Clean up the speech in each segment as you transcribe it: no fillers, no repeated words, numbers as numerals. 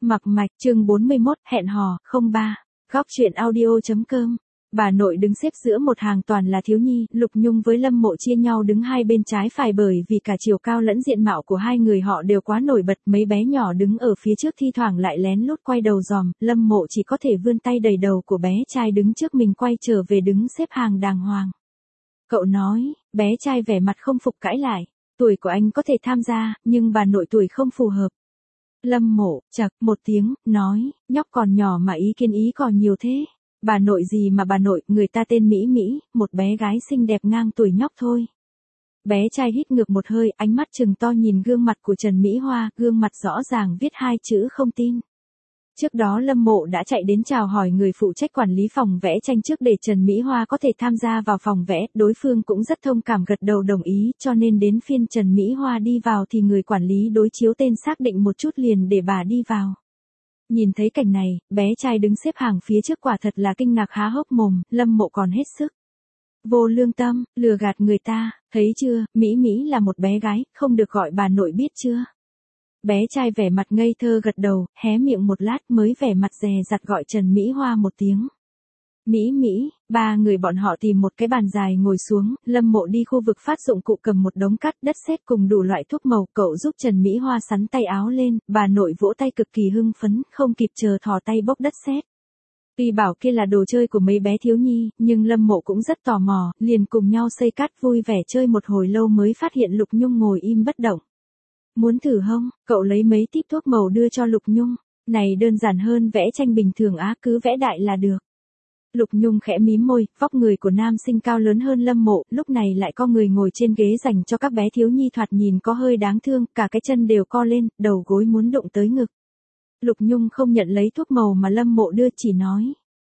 Mặc mạch, chương 41, hẹn hò, 03. Góc truyện audio.com. Bà nội đứng xếp giữa một hàng toàn là thiếu nhi, Lục Nhung với Lâm Mộ chia nhau đứng hai bên trái phải bởi vì cả chiều cao lẫn diện mạo của hai người họ đều quá nổi bật, mấy bé nhỏ đứng ở phía trước thi thoảng lại lén lút quay đầu dòm, Lâm Mộ chỉ có thể vươn tay đẩy đầu của bé trai đứng trước mình quay trở về đứng xếp hàng đàng hoàng. Cậu nói, bé trai vẻ mặt không phục cãi lại, tuổi của anh có thể tham gia, nhưng bà nội tuổi không phù hợp. Lâm Mộ, chậc một tiếng, nói, nhóc còn nhỏ mà ý kiến ý còn nhiều thế. Bà nội gì mà bà nội, người ta tên Mỹ Mỹ, một bé gái xinh đẹp ngang tuổi nhóc thôi. Bé trai hít ngược một hơi, ánh mắt trừng to nhìn gương mặt của Trần Mỹ Hoa, gương mặt rõ ràng viết hai chữ không tin. Trước đó Lâm Mộ đã chạy đến chào hỏi người phụ trách quản lý phòng vẽ tranh trước để Trần Mỹ Hoa có thể tham gia vào phòng vẽ, đối phương cũng rất thông cảm gật đầu đồng ý, cho nên đến phiên Trần Mỹ Hoa đi vào thì người quản lý đối chiếu tên xác định một chút liền để bà đi vào. Nhìn thấy cảnh này, bé trai đứng xếp hàng phía trước quả thật là kinh ngạc há hốc mồm, Lâm Mộ còn hết sức. Vô lương tâm, lừa gạt người ta, thấy chưa, Mỹ Mỹ là một bé gái, không được gọi bà nội biết chưa? Bé trai vẻ mặt ngây thơ gật đầu, hé miệng một lát mới vẻ mặt dè dặt gọi Trần Mỹ Hoa một tiếng. Mỹ Mỹ, ba người bọn họ tìm một cái bàn dài ngồi xuống, Lâm Mộ đi khu vực phát dụng cụ cầm một đống cát đất sét cùng đủ loại thuốc màu, cậu giúp Trần Mỹ Hoa sắn tay áo lên, bà nội vỗ tay cực kỳ hưng phấn, không kịp chờ thò tay bốc đất sét. Tuy bảo kia là đồ chơi của mấy bé thiếu nhi, nhưng Lâm Mộ cũng rất tò mò, liền cùng nhau xây cát vui vẻ chơi một hồi lâu mới phát hiện Lục Nhung ngồi im bất động. Muốn thử không? Cậu lấy mấy típ thuốc màu đưa cho Lục Nhung. Này đơn giản hơn vẽ tranh bình thường á, cứ vẽ đại là được. Lục Nhung khẽ mím môi, vóc người của nam sinh cao lớn hơn Lâm Mộ, lúc này lại có người ngồi trên ghế dành cho các bé thiếu nhi thoạt nhìn có hơi đáng thương, cả cái chân đều co lên, đầu gối muốn đụng tới ngực. Lục Nhung không nhận lấy thuốc màu mà Lâm Mộ đưa, chỉ nói.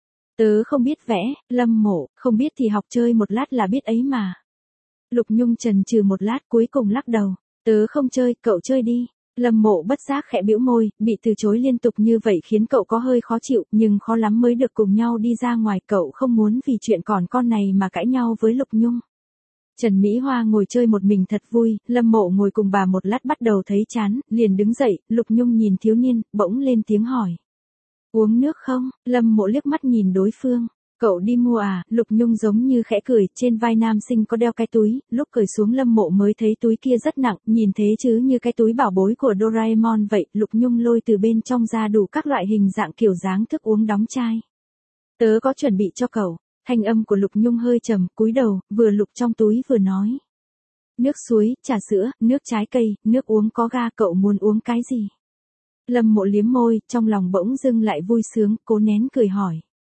Tớ không biết vẽ, Lâm Mộ, không biết thì học chơi một lát là biết ấy mà. Lục Nhung chần chừ một lát cuối cùng lắc đầu. Tớ không chơi, cậu chơi đi. Lâm Mộ bất giác khẽ bĩu môi, bị từ chối liên tục như vậy khiến cậu có hơi khó chịu, nhưng khó lắm mới được cùng nhau đi ra ngoài, cậu không muốn vì chuyện còn con này mà cãi nhau với Lục Nhung. Trần Mỹ Hoa ngồi chơi một mình thật vui, Lâm Mộ ngồi cùng bà một lát bắt đầu thấy chán, liền đứng dậy, Lục Nhung nhìn thiếu niên, bỗng lên tiếng hỏi. Uống nước không? Lâm Mộ liếc mắt nhìn đối phương. Cậu đi mua à? Lục Nhung giống như khẽ cười, trên vai nam sinh có đeo cái túi, lúc cởi xuống Lâm Mộ mới thấy túi kia rất nặng, nhìn thế chứ như cái túi bảo bối của Doraemon vậy, Lục Nhung lôi từ bên trong ra đủ các loại hình dạng kiểu dáng thức uống đóng chai. Tớ có chuẩn bị cho cậu. Thanh âm của Lục Nhung hơi trầm, cúi đầu, vừa lục trong túi vừa nói. Nước suối, trà sữa, nước trái cây, nước uống có ga, cậu muốn uống cái gì? Lâm Mộ liếm môi, trong lòng bỗng dưng lại vui sướng, cố nén cười hỏi.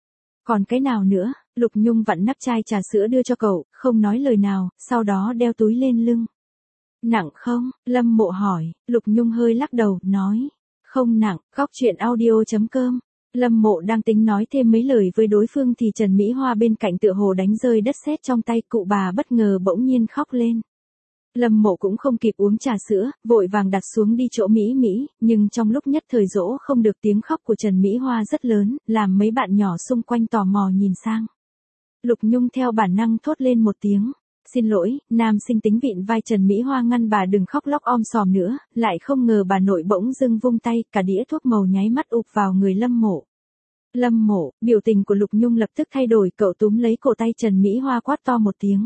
Còn cái nào nữa? Lục Nhung vặn nắp chai trà sữa đưa cho cậu, không nói lời nào, sau đó đeo túi lên lưng. Nặng không? Lâm Mộ hỏi, Lục Nhung hơi lắc đầu, nói. Không nặng, góc truyện audio.com. Lâm Mộ đang tính nói thêm mấy lời với đối phương thì Trần Mỹ Hoa bên cạnh tựa hồ đánh rơi đất sét trong tay, cụ bà bất ngờ bỗng nhiên khóc lên. Lâm Mộ cũng không kịp uống trà sữa, vội vàng đặt xuống đi chỗ Mỹ Mỹ, nhưng trong lúc nhất thời dỗ không được, tiếng khóc của Trần Mỹ Hoa rất lớn, làm mấy bạn nhỏ xung quanh tò mò nhìn sang. Lục Nhung theo bản năng thốt lên một tiếng. Xin lỗi, nam sinh tính vịn vai Trần Mỹ Hoa ngăn bà đừng khóc lóc om sòm nữa, lại không ngờ bà nội bỗng dưng vung tay, cả đĩa thuốc màu nháy mắt ụp vào người Lâm Mộ. Lâm Mộ, biểu tình của Lục Nhung lập tức thay đổi, cậu túm lấy cổ tay Trần Mỹ Hoa quát to một tiếng.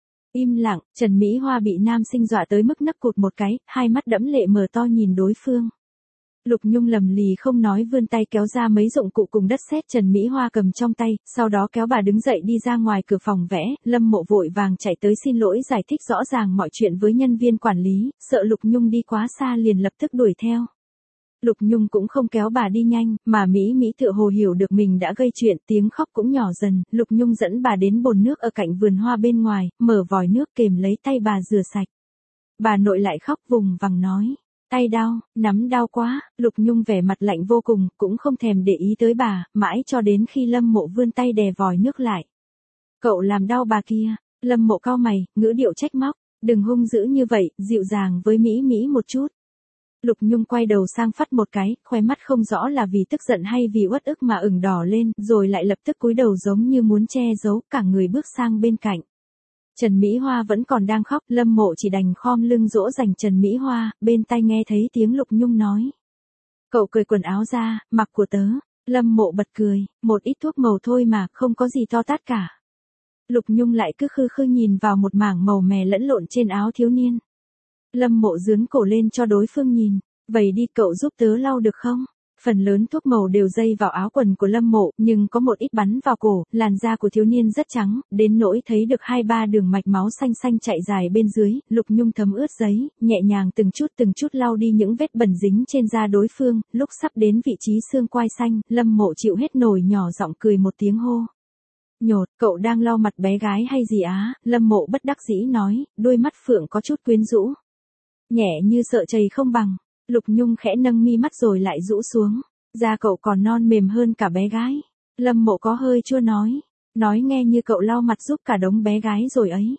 Im lặng, Trần Mỹ Hoa bị nam sinh dọa tới mức nấc cụt một cái, hai mắt đẫm lệ mở to nhìn đối phương. Lục Nhung lầm lì không nói, vươn tay kéo ra mấy dụng cụ cùng đất sét Trần Mỹ Hoa cầm trong tay, sau đó kéo bà đứng dậy đi ra ngoài cửa phòng vẽ, Lâm Mộ vội vàng chạy tới xin lỗi giải thích rõ ràng mọi chuyện với nhân viên quản lý, sợ Lục Nhung đi quá xa liền lập tức đuổi theo. Lục Nhung cũng không kéo bà đi nhanh, mà Mỹ Mỹ tựa hồ hiểu được mình đã gây chuyện, tiếng khóc cũng nhỏ dần, Lục Nhung dẫn bà đến bồn nước ở cạnh vườn hoa bên ngoài, mở vòi nước kềm lấy tay bà rửa sạch. Bà nội lại khóc vùng vằng nói, tay đau, nắm đau quá, Lục Nhung vẻ mặt lạnh vô cùng, cũng không thèm để ý tới bà, mãi cho đến khi Lâm Mộ vươn tay đè vòi nước lại. Cậu làm đau bà kia, Lâm Mộ cau mày, ngữ điệu trách móc, đừng hung dữ như vậy, dịu dàng với Mỹ Mỹ một chút. Lục Nhung quay đầu sang phắt một cái, khóe mắt không rõ là vì tức giận hay vì uất ức mà ửng đỏ lên, rồi lại lập tức cúi đầu giống như muốn che giấu, cả người bước sang bên cạnh. Trần Mỹ Hoa vẫn còn đang khóc, Lâm Mộ chỉ đành khom lưng dỗ dành Trần Mỹ Hoa, bên tai nghe thấy tiếng Lục Nhung nói. Cậu cởi quần áo ra, mặc của tớ. Lâm Mộ bật cười, một ít thuốc màu thôi mà, không có gì to tát cả. Lục Nhung lại cứ khư khư nhìn vào một mảng màu mè lẫn lộn trên áo thiếu niên. Lâm Mộ giương cổ lên cho đối phương nhìn, vậy đi cậu giúp tớ lau được không? Phần lớn thuốc màu đều dây vào áo quần của Lâm Mộ, nhưng có một ít bắn vào cổ, làn da của thiếu niên rất trắng, đến nỗi thấy được 2-3 đường mạch máu xanh xanh chạy dài bên dưới, Lục Nhung thấm ướt giấy, nhẹ nhàng từng chút lau đi những vết bẩn dính trên da đối phương, lúc sắp đến vị trí xương quai xanh, Lâm Mộ chịu hết nổi nhỏ giọng cười một tiếng hô. Nhột, cậu đang lau mặt bé gái hay gì á? Lâm Mộ bất đắc dĩ nói, đôi mắt phượng có chút quyến rũ. Nhẹ như sợ chày không bằng. Lục Nhung khẽ nâng mi mắt rồi lại rũ xuống. Da cậu còn non mềm hơn cả bé gái. Lâm Mộ có hơi chua nói nghe như cậu lau mặt giúp cả đống bé gái rồi ấy.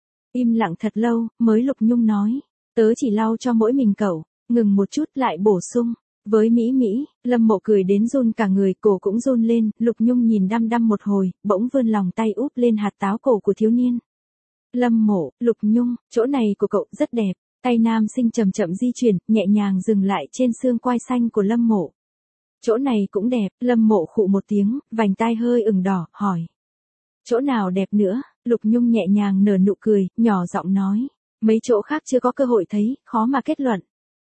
Im lặng thật lâu, mới Lục Nhung nói, tớ chỉ lau cho mỗi mình cậu. Ngừng một chút lại bổ sung. Với Mỹ, Lâm Mộ cười đến run cả người, cổ cũng run lên, Lục Nhung nhìn đăm một hồi, bỗng vươn lòng tay úp lên hạt táo cổ của thiếu niên. Lâm Mộ, Lục Nhung, chỗ này của cậu rất đẹp. Tay nam sinh chậm chậm di chuyển, nhẹ nhàng dừng lại trên xương quai xanh của Lâm Mộ. Chỗ này cũng đẹp, Lâm Mộ khụ một tiếng, vành tai hơi ửng đỏ, hỏi. Chỗ nào đẹp nữa? Lục Nhung nhẹ nhàng nở nụ cười, nhỏ giọng nói. Mấy chỗ khác chưa có cơ hội thấy, khó mà kết luận.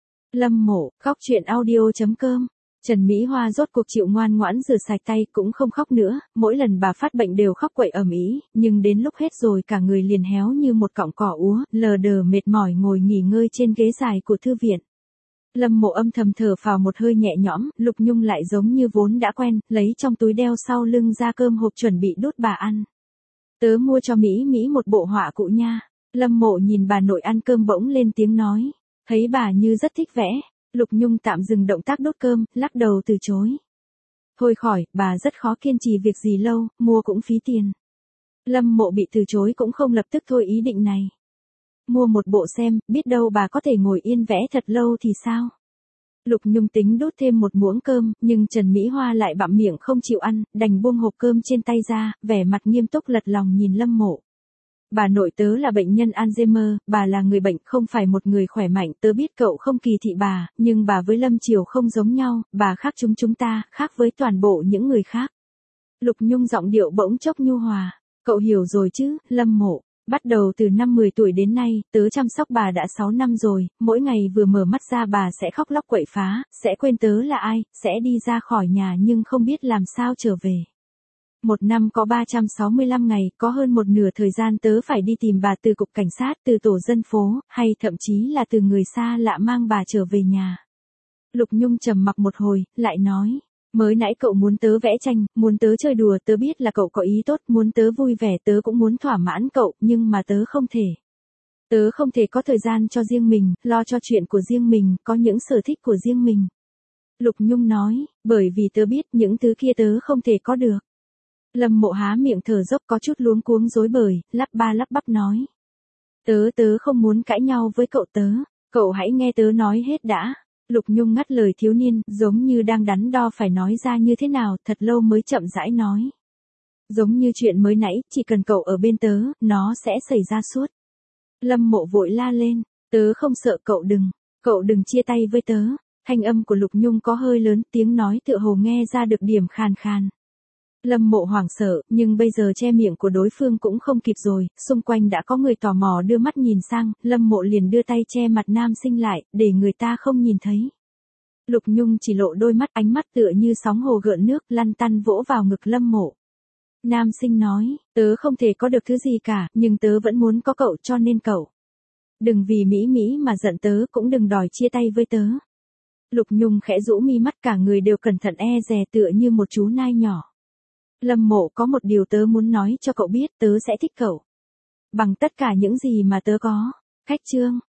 Lâm Mộ, khóc chuyện audio.com. Trần Mỹ Hoa rốt cuộc chịu ngoan ngoãn rửa sạch tay, cũng không khóc nữa, mỗi lần bà phát bệnh đều khóc quậy ầm ĩ, nhưng đến lúc hết rồi cả người liền héo như một cọng cỏ úa, lờ đờ mệt mỏi ngồi nghỉ ngơi trên ghế dài của thư viện. Lâm Mộ âm thầm thở phào một hơi nhẹ nhõm, Lục Nhung lại giống như vốn đã quen, lấy trong túi đeo sau lưng ra cơm hộp chuẩn bị đút bà ăn. Tớ mua cho Mỹ một bộ họa cụ nha. Lâm Mộ nhìn bà nội ăn cơm bỗng lên tiếng nói, thấy bà như rất thích vẽ. Lục Nhung tạm dừng động tác đốt cơm, lắc đầu từ chối. Thôi khỏi, bà rất khó kiên trì việc gì lâu, mua cũng phí tiền. Lâm Mộ bị từ chối cũng không lập tức thôi ý định này. Mua một bộ xem, biết đâu bà có thể ngồi yên vẽ thật lâu thì sao? Lục Nhung tính đốt thêm một muỗng cơm, nhưng Trần Mỹ Hoa lại bặm miệng không chịu ăn, đành buông hộp cơm trên tay ra, vẻ mặt nghiêm túc lật lòng nhìn Lâm Mộ. Bà nội tớ là bệnh nhân Alzheimer, bà là người bệnh không phải một người khỏe mạnh, tớ biết cậu không kỳ thị bà, nhưng bà với Lâm Triều không giống nhau, bà khác chúng ta, khác với toàn bộ những người khác. Lục Nhung giọng điệu bỗng chốc nhu hòa, cậu hiểu rồi chứ, Lâm Mộ, bắt đầu từ năm 10 tuổi đến nay, tớ chăm sóc bà đã 6 năm rồi, mỗi ngày vừa mở mắt ra bà sẽ khóc lóc quậy phá, sẽ quên tớ là ai, sẽ đi ra khỏi nhà nhưng không biết làm sao trở về. Một năm có 365 ngày, có hơn một nửa thời gian tớ phải đi tìm bà từ cục cảnh sát, từ tổ dân phố, hay thậm chí là từ người xa lạ mang bà trở về nhà. Lục Nhung trầm mặc một hồi, lại nói, mới nãy cậu muốn tớ vẽ tranh, muốn tớ chơi đùa, tớ biết là cậu có ý tốt, muốn tớ vui vẻ, tớ cũng muốn thỏa mãn cậu, nhưng mà tớ không thể. Tớ không thể có thời gian cho riêng mình, lo cho chuyện của riêng mình, có những sở thích của riêng mình. Lục Nhung nói, bởi vì tớ biết những thứ kia tớ không thể có được. Lâm Mộ há miệng thở dốc có chút luống cuống rối bời, lắp bắp nói. Tớ không muốn cãi nhau với cậu hãy nghe tớ nói hết đã. Lục Nhung ngắt lời thiếu niên, giống như đang đắn đo phải nói ra như thế nào, thật lâu mới chậm rãi nói. Giống như chuyện mới nãy, chỉ cần cậu ở bên tớ, nó sẽ xảy ra suốt. Lâm Mộ vội la lên, tớ không sợ, cậu đừng chia tay với tớ. Thanh âm của Lục Nhung có hơi lớn, tiếng nói tựa hồ nghe ra được điểm khàn khàn. Lâm Mộ hoảng sợ, nhưng bây giờ che miệng của đối phương cũng không kịp rồi, xung quanh đã có người tò mò đưa mắt nhìn sang, Lâm Mộ liền đưa tay che mặt nam sinh lại, để người ta không nhìn thấy. Lục Nhung chỉ lộ đôi mắt, ánh mắt tựa như sóng hồ gợn nước, lăn tăn vỗ vào ngực Lâm Mộ. Nam sinh nói, tớ không thể có được thứ gì cả, nhưng tớ vẫn muốn có cậu, cho nên cậu. Đừng vì Mỹ mà giận tớ, cũng đừng đòi chia tay với tớ. Lục Nhung khẽ rũ mi mắt, cả người đều cẩn thận e dè tựa như một chú nai nhỏ. Lâm Mộ, có một điều tớ muốn nói cho cậu biết, tớ sẽ thích cậu. Bằng tất cả những gì mà tớ có. Khách chương.